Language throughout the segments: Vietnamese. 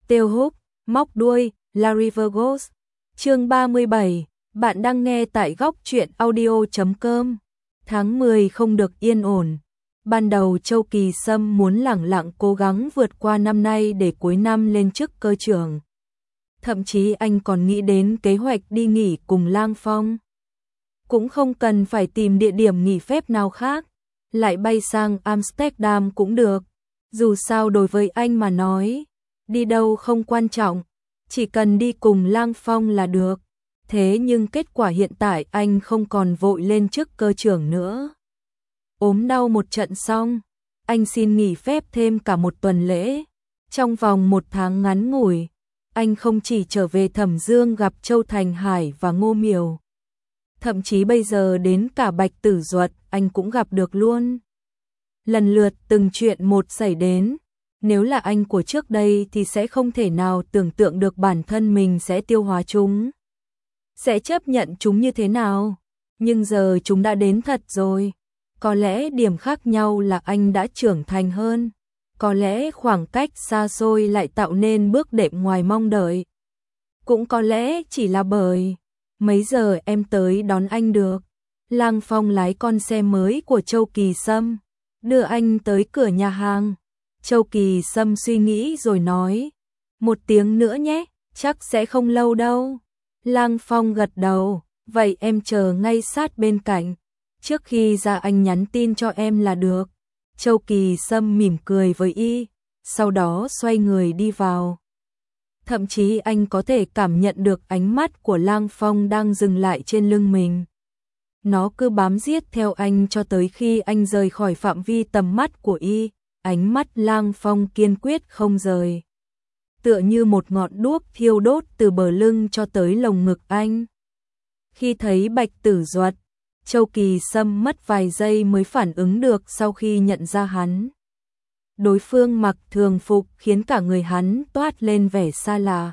Tiêu Húc, móc đuôi, Larry Virgos. Chương 37, bạn đang nghe tại góc truyện audio.com. Tháng 10 không được yên ổn. Ban đầu Châu Kỳ Sâm muốn lẳng lặng cố gắng vượt qua năm nay để cuối năm lên chức cơ trưởng. Thậm chí anh còn nghĩ đến kế hoạch đi nghỉ cùng Lang Phong. Cũng không cần phải tìm địa điểm nghỉ phép nào khác, lại bay sang Amsterdam cũng được. Dù sao đối với anh mà nói, đi đâu không quan trọng, chỉ cần đi cùng Lang Phong là được. Thế nhưng kết quả hiện tại anh không còn vội lên chức cơ trưởng nữa. Ốm đau một trận xong, anh xin nghỉ phép thêm cả một tuần lễ. Trong vòng một tháng ngắn ngủi, anh không chỉ trở về Thẩm Dương gặp Châu Thành Hải và Ngô Miểu. Thậm chí bây giờ đến cả Bạch Tử Duật anh cũng gặp được luôn. Lần lượt từng chuyện một xảy đến. Nếu là anh của trước đây thì sẽ không thể nào tưởng tượng được bản thân mình sẽ tiêu hóa chúng. Sẽ chấp nhận chúng như thế nào. Nhưng giờ chúng đã đến thật rồi. Có lẽ điểm khác nhau là anh đã trưởng thành hơn. Có lẽ khoảng cách xa xôi lại tạo nên bước đệm ngoài mong đợi. Cũng có lẽ chỉ là bởi mấy giờ em tới đón anh được. Lang Phong lái con xe mới của Châu Kỳ Sâm, đưa anh tới cửa nhà hàng. Châu Kỳ Sâm suy nghĩ rồi nói, 1 tiếng nữa nhé, chắc sẽ không lâu đâu. Lang Phong gật đầu, vậy em chờ ngay sát bên cạnh. Trước khi ra anh nhắn tin cho em là được. Châu Kỳ Sâm mỉm cười với y, sau đó xoay người đi vào. Thậm chí anh có thể cảm nhận được ánh mắt của Lang Phong đang dừng lại trên lưng mình. Nó cứ bám giết theo anh cho tới khi anh rời khỏi phạm vi tầm mắt của y. Ánh mắt Lang Phong kiên quyết không rời. Tựa như một ngọn đuốc thiêu đốt từ bờ lưng cho tới lồng ngực anh. Khi thấy Bạch Tử Duật, Châu Kỳ Sâm mất vài giây mới phản ứng được sau khi nhận ra hắn. Đối phương mặc thường phục khiến cả người hắn toát lên vẻ xa lạ.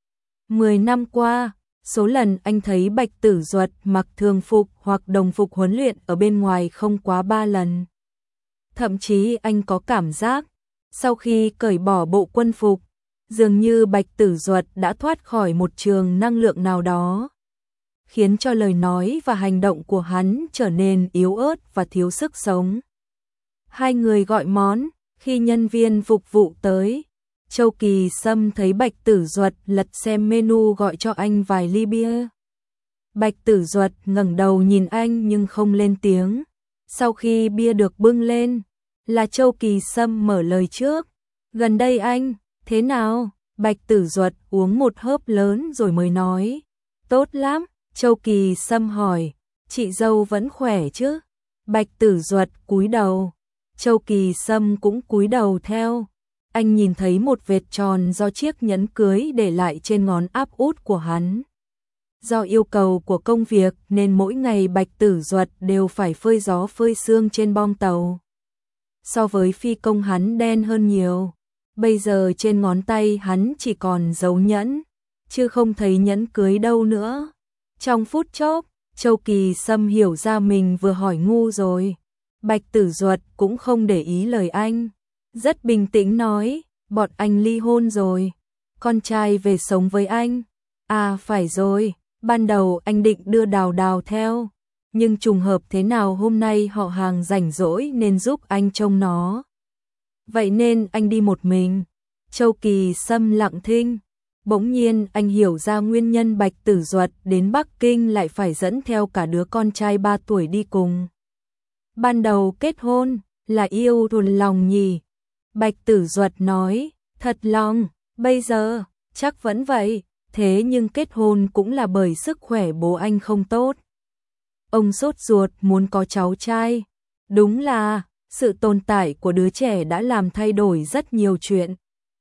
10 năm qua, số lần anh thấy Bạch Tử Duật mặc thường phục hoặc đồng phục huấn luyện ở bên ngoài không quá 3 lần. Thậm chí anh có cảm giác, sau khi cởi bỏ bộ quân phục, dường như Bạch Tử Duật đã thoát khỏi một trường năng lượng nào đó, khiến cho lời nói và hành động của hắn trở nên yếu ớt và thiếu sức sống. Hai người gọi món, khi nhân viên phục vụ tới, Châu Kỳ Sâm thấy Bạch Tử Duật lật xem menu gọi cho anh vài ly bia. Bạch Tử Duật ngẩng đầu nhìn anh nhưng không lên tiếng. Sau khi bia được bưng lên, là Châu Kỳ Sâm mở lời trước. Gần đây anh, thế nào? Bạch Tử Duật uống một hớp lớn rồi mới nói. Tốt lắm, Châu Kỳ Sâm hỏi. Chị dâu vẫn khỏe chứ? Bạch Tử Duật cúi đầu. Châu Kỳ Sâm cũng cúi đầu theo. Anh nhìn thấy một vệt tròn do chiếc nhẫn cưới để lại trên ngón áp út của hắn. Do yêu cầu của công việc nên mỗi ngày Bạch Tử Duật đều phải phơi gió phơi sương trên bong tàu. So với phi công hắn đen hơn nhiều. Bây giờ trên ngón tay hắn chỉ còn dấu nhẫn, chứ không thấy nhẫn cưới đâu nữa. Trong phút chốc, Châu Kỳ Sâm hiểu ra mình vừa hỏi ngu rồi. Bạch Tử Duật cũng không để ý lời anh. Rất bình tĩnh nói, bọn anh ly hôn rồi. Con trai về sống với anh. À phải rồi. Ban đầu anh định đưa Đào Đào theo, nhưng trùng hợp thế nào hôm nay họ hàng rảnh rỗi nên giúp anh trông nó. Vậy nên anh đi một mình. Châu Kỳ Sâm lặng thinh. Bỗng nhiên anh hiểu ra nguyên nhân Bạch Tử Duật đến Bắc Kinh lại phải dẫn theo cả đứa con trai 3 tuổi đi cùng. Ban đầu kết hôn là yêu thuần lòng nhỉ? Bạch Tử Duật nói, thật lòng, bây giờ chắc vẫn vậy. Thế nhưng kết hôn cũng là bởi sức khỏe bố anh không tốt. Ông sốt ruột muốn có cháu trai. Đúng là, sự tồn tại của đứa trẻ đã làm thay đổi rất nhiều chuyện.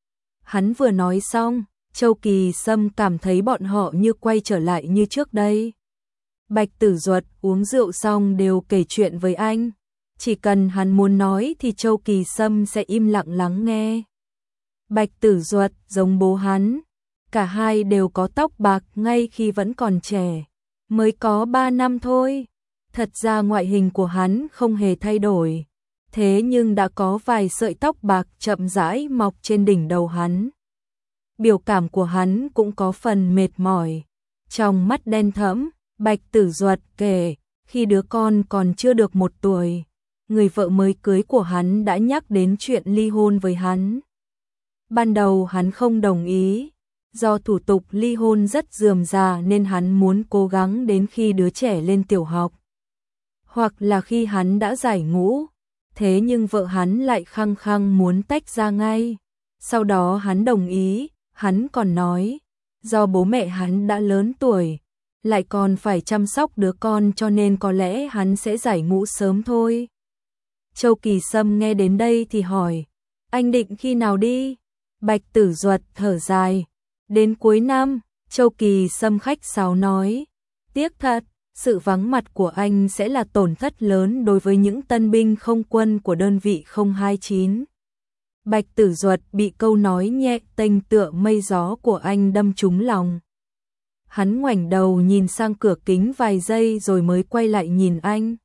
Hắn vừa nói xong, Châu Kỳ Sâm cảm thấy bọn họ như quay trở lại như trước đây. Bạch Tử Duật uống rượu xong đều kể chuyện với anh. Chỉ cần hắn muốn nói thì Châu Kỳ Sâm sẽ im lặng lắng nghe. Bạch Tử Duật giống bố hắn. Cả hai đều có tóc bạc ngay khi vẫn còn trẻ. Mới có 3 năm thôi. Thật ra ngoại hình của hắn không hề thay đổi. Thế nhưng đã có vài sợi tóc bạc chậm rãi mọc trên đỉnh đầu hắn. biểu cảm của hắn cũng có phần mệt mỏi. Trong mắt đen thẫm, Bạch Tử Duật kể, khi đứa con còn chưa được 1 tuổi, người vợ mới cưới của hắn đã nhắc đến chuyện ly hôn với hắn. Ban đầu hắn không đồng ý, do thủ tục ly hôn rất rườm rà nên hắn muốn cố gắng đến khi đứa trẻ lên tiểu học, hoặc là khi hắn đã giải ngũ. Thế nhưng vợ hắn lại khăng khăng muốn tách ra ngay. Sau đó hắn đồng ý, hắn còn nói, do bố mẹ hắn đã lớn tuổi, lại còn phải chăm sóc đứa con cho nên có lẽ hắn sẽ giải ngũ sớm thôi. Châu Kỳ Sâm nghe đến đây thì hỏi, anh định khi nào đi? Bạch Tử Duật thở dài, đến cuối năm. Châu Kỳ Sâm khách sáo nói, tiếc thật, sự vắng mặt của anh sẽ là tổn thất lớn đối với những tân binh không quân của đơn vị 029. Bạch Tử Duật bị câu nói nhẹ tênh tựa mây gió của anh đâm trúng lòng. Hắn ngoảnh đầu nhìn sang cửa kính vài giây rồi mới quay lại nhìn anh.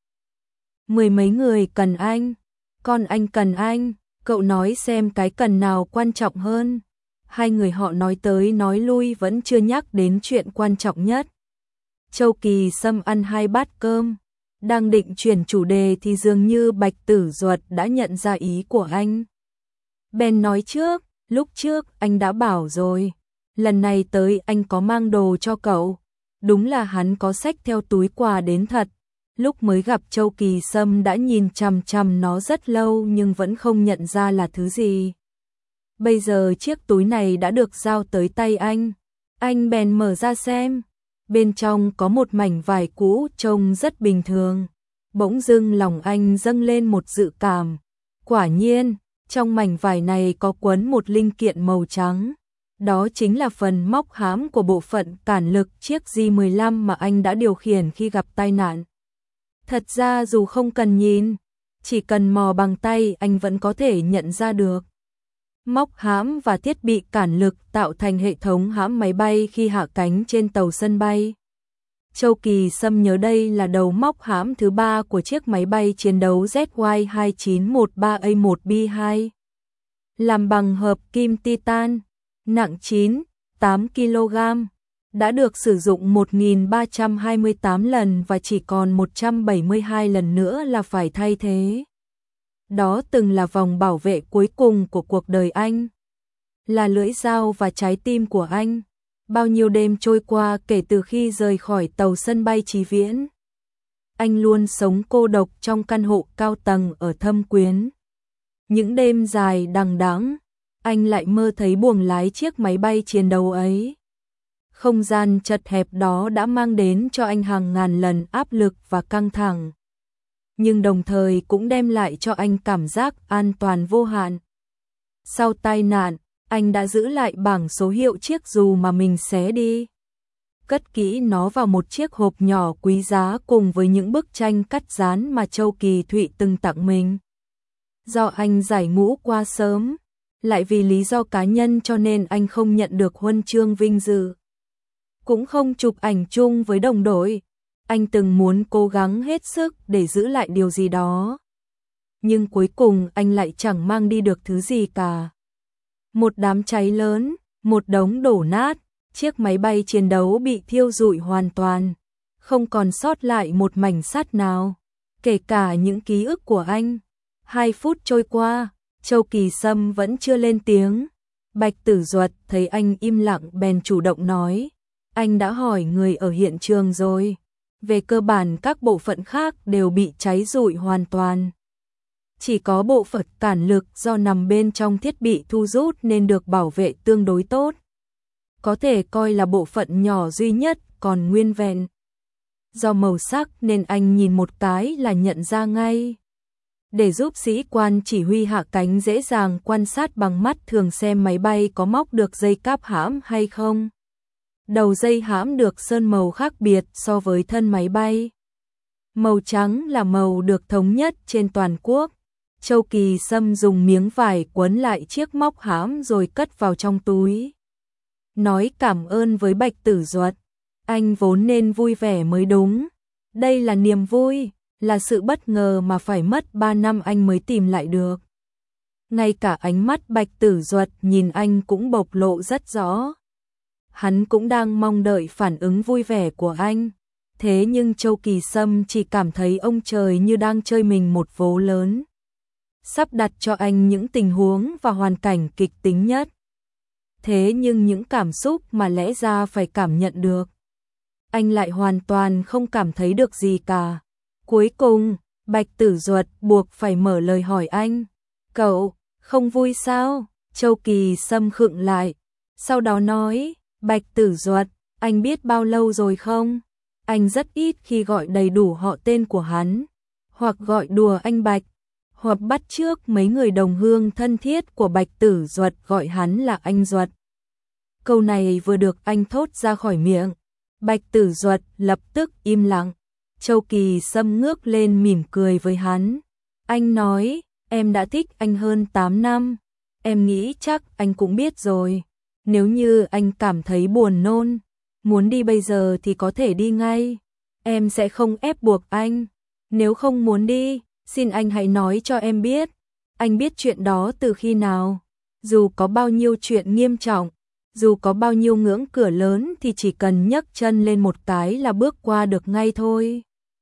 10 mấy người cần anh, còn anh cần anh, cậu nói xem cái cần nào quan trọng hơn. Hai người họ nói tới nói lui vẫn chưa nhắc đến chuyện quan trọng nhất. Châu Kỳ Sâm ăn 2 bát cơm, đang định chuyển chủ đề thì dường như Bạch Tử Duật đã nhận ra ý của anh. Bèn nói trước, lúc trước anh đã bảo rồi, lần này tới anh có mang đồ cho cậu. Đúng là hắn có xách theo túi quà đến thật. Lúc mới gặp Châu Kỳ Sâm đã nhìn chằm chằm nó rất lâu nhưng vẫn không nhận ra là thứ gì. Bây giờ chiếc túi này đã được giao tới tay anh bèn mở ra xem. Bên trong có một mảnh vải cũ trông rất bình thường. Bỗng dưng lòng anh dâng lên một dự cảm. Quả nhiên, trong mảnh vải này có quấn một linh kiện màu trắng. Đó chính là phần móc hãm của bộ phận cản lực chiếc J15 mà anh đã điều khiển khi gặp tai nạn. Thật ra dù không cần nhìn, chỉ cần mò bằng tay anh vẫn có thể nhận ra được. Móc hãm và thiết bị cản lực tạo thành hệ thống hãm máy bay khi hạ cánh trên tàu sân bay. Châu Kỳ Sâm nhớ đây là đầu móc hãm thứ 3 của chiếc máy bay chiến đấu ZY-2913A1B2. Làm bằng hợp kim titan, nặng 9-8 kg, đã được sử dụng 1328 lần và chỉ còn 172 lần nữa là phải thay thế. Đó từng là vòng bảo vệ cuối cùng của cuộc đời anh, là lưỡi dao và trái tim của anh. Bao nhiêu đêm trôi qua kể từ khi rời khỏi tàu sân bay Chí Viễn, anh luôn sống cô độc trong căn hộ cao tầng ở Thâm Quyến. Những đêm dài đằng đẵng, anh lại mơ thấy buồng lái chiếc máy bay chiến đấu ấy. Không gian chật hẹp đó đã mang đến cho anh hàng ngàn lần áp lực và căng thẳng, nhưng đồng thời cũng đem lại cho anh cảm giác an toàn vô hạn. Sau tai nạn, anh đã giữ lại bảng số hiệu chiếc dù mà mình xé đi, cất kỹ nó vào một chiếc hộp nhỏ quý giá cùng với những bức tranh cắt dán mà Châu Kỳ Thụy từng tặng mình. Do anh giải ngũ qua sớm, lại vì lý do cá nhân cho nên anh không nhận được huân chương vinh dự, cũng không chụp ảnh chung với đồng đội. Anh từng muốn cố gắng hết sức để giữ lại điều gì đó, nhưng cuối cùng anh lại chẳng mang đi được thứ gì cả. Một đám cháy lớn, một đống đổ nát, chiếc máy bay chiến đấu bị thiêu rụi hoàn toàn, không còn sót lại một mảnh sắt nào, kể cả những ký ức của anh. 2 phút trôi qua, Châu Kỳ Sâm vẫn chưa lên tiếng. Bạch Tử Duật thấy anh im lặng bèn chủ động nói, anh đã hỏi người ở hiện trường rồi. Về cơ bản các bộ phận khác đều bị cháy rụi hoàn toàn. Chỉ có bộ phận cản lực do nằm bên trong thiết bị thu rút nên được bảo vệ tương đối tốt. Có thể coi là bộ phận nhỏ duy nhất còn nguyên vẹn. Do màu sắc nên anh nhìn một cái là nhận ra ngay. Để giúp sĩ quan chỉ huy hạ cánh dễ dàng quan sát bằng mắt thường xem máy bay có móc được dây cáp hãm hay không. Đầu dây hãm được sơn màu khác biệt so với thân máy bay. Màu trắng là màu được thống nhất trên toàn quốc. Châu Kỳ Sâm dùng miếng vải quấn lại chiếc móc hãm rồi cất vào trong túi. Nói cảm ơn với Bạch Tử Duật. Anh vốn nên vui vẻ mới đúng. Đây là niềm vui, là sự bất ngờ mà phải mất 3 năm anh mới tìm lại được. ngay cả ánh mắt Bạch Tử Duật nhìn anh cũng bộc lộ rất rõ. Hắn cũng đang mong đợi phản ứng vui vẻ của anh. Thế nhưng Châu Kỳ Sâm chỉ cảm thấy ông trời như đang chơi mình một vố lớn, sắp đặt cho anh những tình huống và hoàn cảnh kịch tính nhất. Thế nhưng những cảm xúc mà lẽ ra phải cảm nhận được, anh lại hoàn toàn không cảm thấy được gì cả. Cuối cùng, Bạch Tử Duật buộc phải mở lời hỏi anh. Cậu, không vui sao? Châu Kỳ Sâm khựng lại, sau đó nói, Bạch Tử Duật, anh biết bao lâu rồi không? Anh rất ít khi gọi đầy đủ họ tên của hắn, hoặc gọi đùa anh Bạch, hoặc bắt chước mấy người đồng hương thân thiết của Bạch Tử Duật gọi hắn là anh Duật. Câu này vừa được anh thốt ra khỏi miệng, Bạch Tử Duật lập tức im lặng. Châu Kỳ Sâm ngước lên mỉm cười với hắn. Anh nói, em đã thích anh hơn 8 năm. Em nghĩ chắc anh cũng biết rồi. Nếu như anh cảm thấy buồn nôn, muốn đi bây giờ thì có thể đi ngay. Em sẽ không ép buộc anh. Nếu không muốn đi, xin anh hãy nói cho em biết. Anh biết chuyện đó từ khi nào? Dù có bao nhiêu chuyện nghiêm trọng, dù có bao nhiêu ngưỡng cửa lớn thì chỉ cần nhấc chân lên một cái là bước qua được ngay thôi.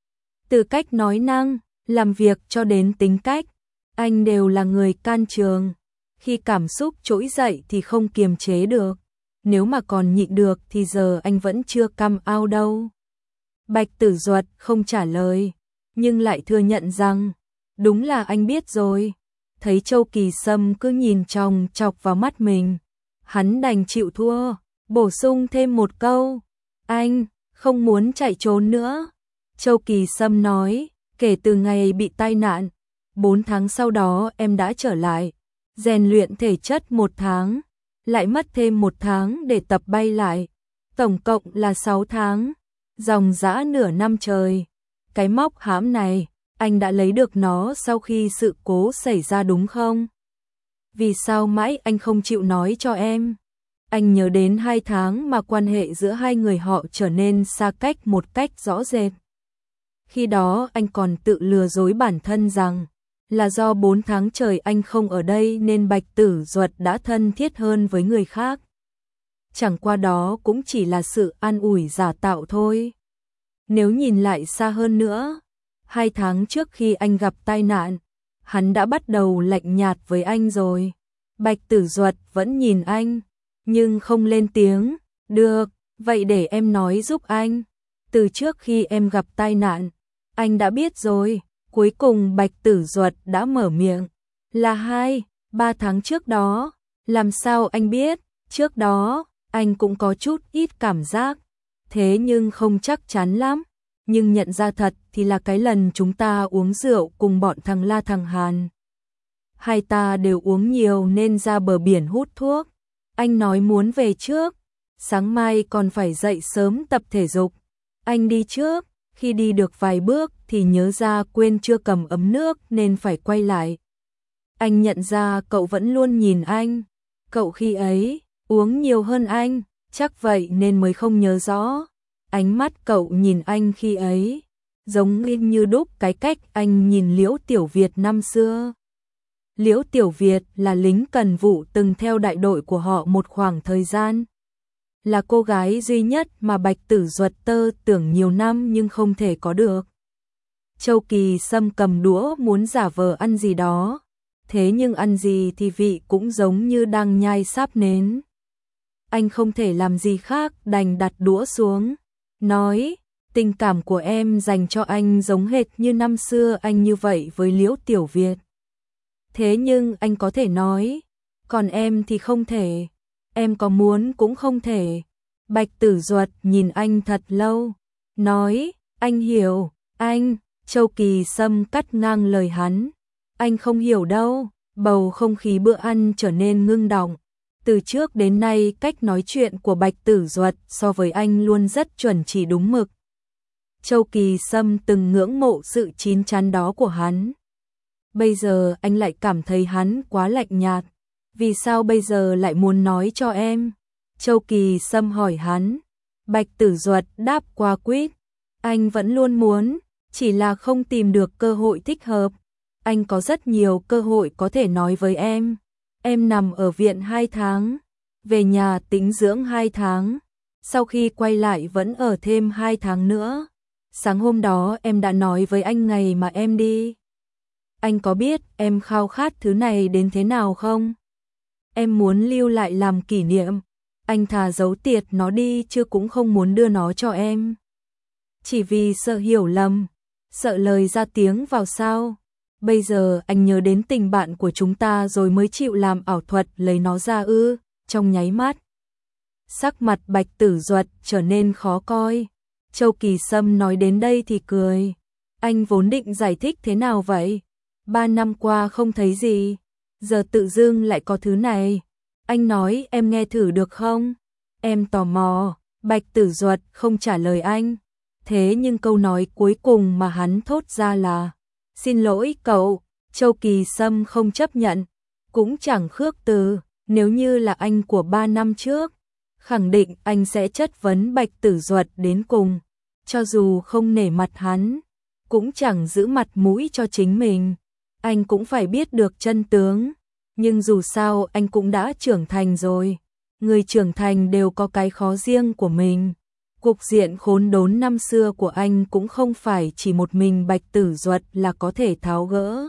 Từ cách nói năng, làm việc cho đến tính cách, anh đều là người can trường. Khi cảm xúc trỗi dậy thì không kiềm chế được. Nếu mà còn nhịn được thì giờ anh vẫn chưa come out đâu. Bạch Tử Duật không trả lời, nhưng lại thừa nhận rằng, đúng là anh biết rồi. Thấy Châu Kỳ Sâm cứ nhìn chòng chọc vào mắt mình, hắn đành chịu thua, bổ sung thêm một câu, anh không muốn chạy trốn nữa. Châu Kỳ Sâm nói, kể từ ngày bị tai nạn, 4 tháng sau đó em đã trở lại, rèn luyện thể chất 1 tháng, lại mất thêm 1 tháng để tập bay lại, tổng cộng là 6 tháng, dòng dã nửa năm trời. Cái móc hãm này, anh đã lấy được nó sau khi sự cố xảy ra đúng không? Vì sao mãi anh không chịu nói cho em? Anh nhớ đến 2 tháng mà quan hệ giữa hai người họ trở nên xa cách một cách rõ rệt. Khi đó anh còn tự lừa dối bản thân rằng là do 4 tháng trời anh không ở đây nên Bạch Tử Duật đã thân thiết hơn với người khác. Chẳng qua đó cũng chỉ là sự an ủi giả tạo thôi. Nếu nhìn lại xa hơn nữa, 2 tháng trước khi anh gặp tai nạn, hắn đã bắt đầu lạnh nhạt với anh rồi. Bạch Tử Duật vẫn nhìn anh, nhưng không lên tiếng. Được, vậy để em nói giúp anh. Từ trước khi em gặp tai nạn, anh đã biết rồi. Cuối cùng Bạch Tử Duật đã mở miệng. Là 2-3 tháng trước đó. Làm sao anh biết? Trước đó, anh cũng có chút ít cảm giác. Thế nhưng không chắc chắn lắm. Nhưng nhận ra thật thì là cái lần chúng ta uống rượu cùng bọn thằng La thằng Hàn. Hai ta đều uống nhiều nên ra bờ biển hút thuốc. Anh nói muốn về trước, sáng mai còn phải dậy sớm tập thể dục. Anh đi trước, khi đi được vài bước thì nhớ ra quên chưa cầm ấm nước nên phải quay lại. Anh nhận ra cậu vẫn luôn nhìn anh. Cậu khi ấy uống nhiều hơn anh, chắc vậy nên mới không nhớ rõ. Ánh mắt cậu nhìn anh khi ấy, giống như đúc cái cách anh nhìn Liễu Tiểu Việt năm xưa. Liễu Tiểu Việt là lính cần vụ từng theo đại đội của họ một khoảng thời gian. Là cô gái duy nhất mà Bạch Tử Duật tơ tưởng nhiều năm nhưng không thể có được. Châu Kỳ Sâm cầm đũa muốn giả vờ ăn gì đó, thế nhưng ăn gì thì vị cũng giống như đang nhai sáp nến. Anh không thể làm gì khác đành đặt đũa xuống, nói, tình cảm của em dành cho anh giống hệt như năm xưa anh như vậy với Liễu Tiểu Việt. Thế nhưng anh có thể nói, còn em thì không thể, em có muốn cũng không thể. Bạch Tử Duật nhìn anh thật lâu, nói, anh hiểu, anh. Châu Kỳ Sâm cắt ngang lời hắn, anh không hiểu đâu. Bầu không khí bữa ăn trở nên ngưng đọng. Từ trước đến nay cách nói chuyện của Bạch Tử Duật so với anh luôn rất chuẩn chỉ đúng mực. Châu Kỳ Sâm từng ngưỡng mộ sự chín chắn đó của hắn. Bây giờ anh lại cảm thấy hắn quá lạnh nhạt. Vì sao bây giờ lại muốn nói cho em? Châu Kỳ Sâm hỏi hắn. Bạch Tử Duật đáp qua quýt. Anh vẫn luôn muốn, chỉ là không tìm được cơ hội thích hợp. anh có rất nhiều cơ hội có thể nói với em. Em nằm ở viện 2 tháng, về nhà tĩnh dưỡng 2 tháng, sau khi quay lại vẫn ở thêm 2 tháng nữa. Sáng hôm đó em đã nói với anh ngày mà em đi. Anh có biết em khao khát thứ này đến thế nào không? Em muốn lưu lại làm kỷ niệm. Anh thà giấu tiệt nó đi chứ cũng không muốn đưa nó cho em. Chỉ vì sợ hiểu lầm, sợ lời ra tiếng vào sao. Bây giờ anh nhớ đến tình bạn của chúng ta rồi mới chịu làm ảo thuật lấy nó ra ư? Trong nháy mắt, sắc mặt Bạch Tử Duật trở nên khó coi. Châu Kỳ Sâm nói đến đây thì cười. Anh vốn định giải thích thế nào vậy? 3 năm qua không thấy gì, giờ tự dưng lại có thứ này. Anh nói em nghe thử được không? Em tò mò. Bạch Tử Duật không trả lời anh. Thế nhưng câu nói cuối cùng mà hắn thốt ra là: xin lỗi cậu. Châu Kỳ Sâm không chấp nhận, cũng chẳng khước từ. Nếu như là anh của 3 năm trước, khẳng định anh sẽ chất vấn Bạch Tử Duật đến cùng. Cho dù không nể mặt hắn, cũng chẳng giữ mặt mũi cho chính mình. Anh cũng phải biết được chân tướng. Nhưng dù sao anh cũng đã trưởng thành rồi. Người trưởng thành đều có cái khó riêng của mình. Cục diện khốn đốn năm xưa của anh cũng không phải chỉ một mình Bạch Tử Duật là có thể tháo gỡ.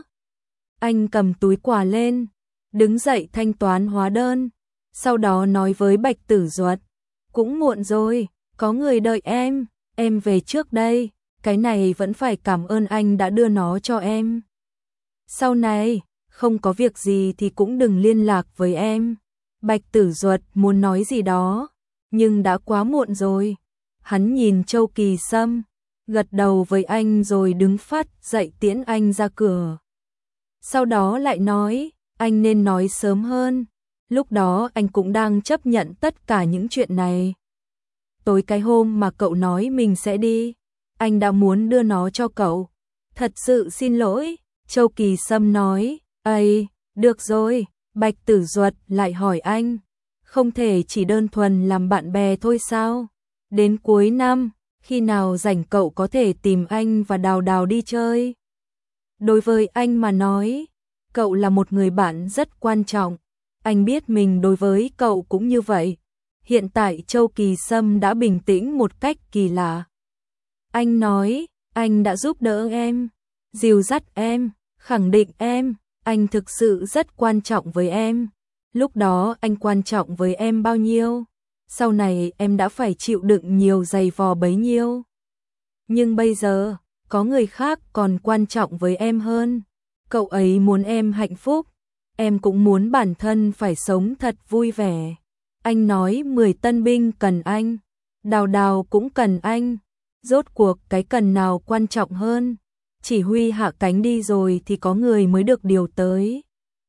Anh cầm túi quà lên, đứng dậy thanh toán hóa đơn, sau đó nói với Bạch Tử Duật: cũng muộn rồi, có người đợi em về trước đây, cái này vẫn phải cảm ơn anh đã đưa nó cho em. Sau này, không có việc gì thì cũng đừng liên lạc với em. Bạch Tử Duật muốn nói gì đó, nhưng đã quá muộn rồi. Hắn nhìn Châu Kỳ Sâm, gật đầu với anh rồi đứng phát dậy tiễn anh ra cửa. Sau đó lại nói, anh nên nói sớm hơn. Lúc đó anh cũng đang chấp nhận tất cả những chuyện này. Tối cái hôm mà cậu nói mình sẽ đi, anh đã muốn đưa nó cho cậu. Thật sự xin lỗi. Châu Kỳ Sâm nói, ây, được rồi. Bạch Tử Duật lại hỏi anh, không thể chỉ đơn thuần làm bạn bè thôi sao? Đến cuối năm, khi nào rảnh cậu có thể tìm anh và Đào Đào đi chơi. Đối với anh mà nói, cậu là một người bạn rất quan trọng. Anh biết mình đối với cậu cũng như vậy. Hiện tại Châu Kỳ Sâm đã bình tĩnh một cách kỳ lạ. Anh nói, anh đã giúp đỡ em, dìu dắt em, khẳng định em, anh thực sự rất quan trọng với em. Lúc đó anh quan trọng với em bao nhiêu? Sau này em đã phải chịu đựng nhiều giày vò bấy nhiêu. Nhưng bây giờ, có người khác còn quan trọng với em hơn. Cậu ấy muốn em hạnh phúc, em cũng muốn bản thân phải sống thật vui vẻ. Anh nói 10 tân binh cần anh, Đào Đào cũng cần anh. Rốt cuộc cái cần nào quan trọng hơn? Chỉ huy hạ cánh đi rồi thì có người mới được điều tới.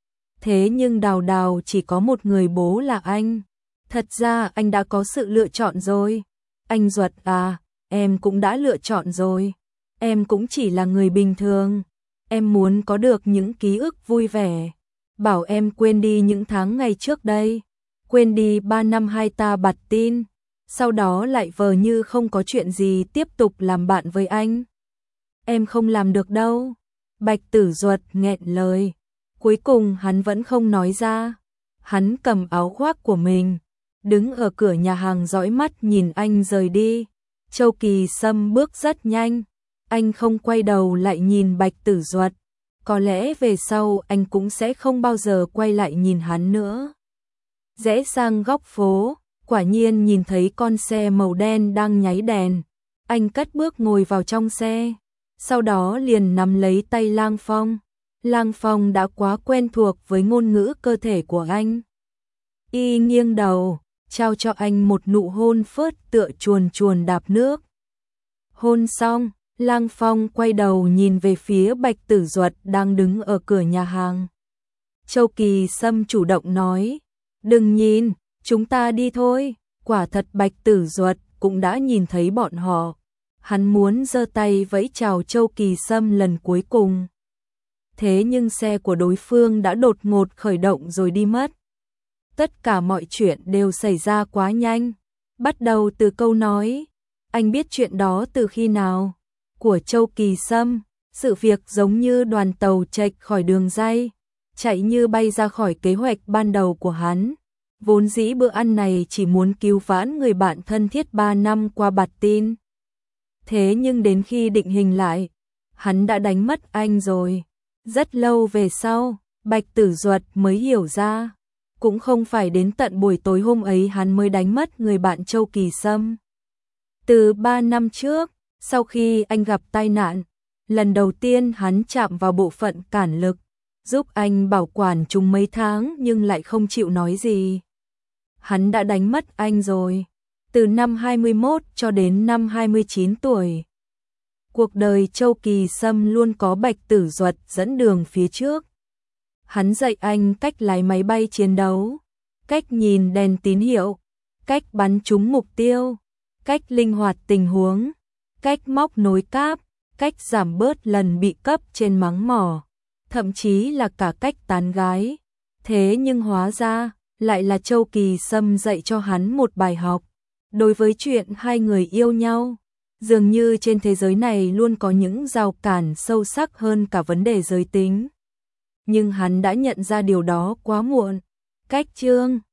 Thế nhưng Đào Đào chỉ có một người bố là anh. Thật ra anh đã có sự lựa chọn rồi. Anh Duật à, em cũng đã lựa chọn rồi. Em cũng chỉ là người bình thường. Em muốn có được những ký ức vui vẻ. Bảo em quên đi những tháng ngày trước đây. Quên đi 3 năm hai ta bặt tin. Sau đó lại vờ như không có chuyện gì tiếp tục làm bạn với anh. Em không làm được đâu. Bạch Tử Duật nghẹn lời. Cuối cùng hắn vẫn không nói ra. Hắn cầm áo khoác của mình, đứng ở cửa nhà hàng dõi mắt nhìn anh rời đi. Châu Kỳ Sâm bước rất nhanh. Anh không quay đầu lại nhìn Bạch Tử Duật. Có lẽ về sau anh cũng sẽ không bao giờ quay lại nhìn hắn nữa. Rẽ sang góc phố, quả nhiên nhìn thấy con xe màu đen đang nháy đèn. Anh cất bước ngồi vào trong xe, sau đó liền nắm lấy tay Lang Phong. Lang Phong đã quá quen thuộc với ngôn ngữ cơ thể của anh. Y nghiêng đầu, trao cho anh một nụ hôn phớt tựa chuồn chuồn đạp nước. Hôn xong, Lang Phong quay đầu nhìn về phía Bạch Tử Duật đang đứng ở cửa nhà hàng. Châu Kỳ Sâm chủ động nói, đừng nhìn, chúng ta đi thôi. Quả thật Bạch Tử Duật cũng đã nhìn thấy bọn họ. Hắn muốn giơ tay vẫy chào Châu Kỳ Sâm lần cuối cùng. Thế nhưng xe của đối phương đã đột ngột khởi động rồi đi mất. Tất cả mọi chuyện đều xảy ra quá nhanh. Bắt đầu từ câu nói, anh biết chuyện đó từ khi nào? Của Châu Kỳ Sâm. Sự việc giống như đoàn tàu chệch khỏi đường ray, chạy như bay ra khỏi kế hoạch ban đầu của hắn. Vốn dĩ bữa ăn này chỉ muốn cứu vãn người bạn thân thiết 3 năm qua bạt tin. Thế nhưng đến khi định hình lại, hắn đã đánh mất anh rồi. Rất lâu về sau, Bạch Tử Duật mới hiểu ra, cũng không phải đến tận buổi tối hôm ấy hắn mới đánh mất người bạn Châu Kỳ Sâm. Từ 3 năm trước, sau khi anh gặp tai nạn, lần đầu tiên hắn chạm vào bộ phận cản lực, giúp anh bảo quản chúng mấy tháng nhưng lại không chịu nói gì. Hắn đã đánh mất anh rồi, từ năm 21 cho đến năm 29 tuổi. Cuộc đời Châu Kỳ Sâm luôn có Bạch Tử Duật dẫn đường phía trước. Hắn dạy anh cách lái máy bay chiến đấu, cách nhìn đèn tín hiệu, cách bắn trúng mục tiêu, cách linh hoạt tình huống, cách móc nối cáp, cách giảm bớt lần bị cấp trên mắng mỏ, thậm chí là cả cách tán gái. Thế nhưng hóa ra, lại là Châu Kỳ Sâm dạy cho hắn một bài học. Đối với chuyện hai người yêu nhau, dường như trên thế giới này luôn có những rào cản sâu sắc hơn cả vấn đề giới tính. Nhưng hắn đã nhận ra điều đó quá muộn. Cách chương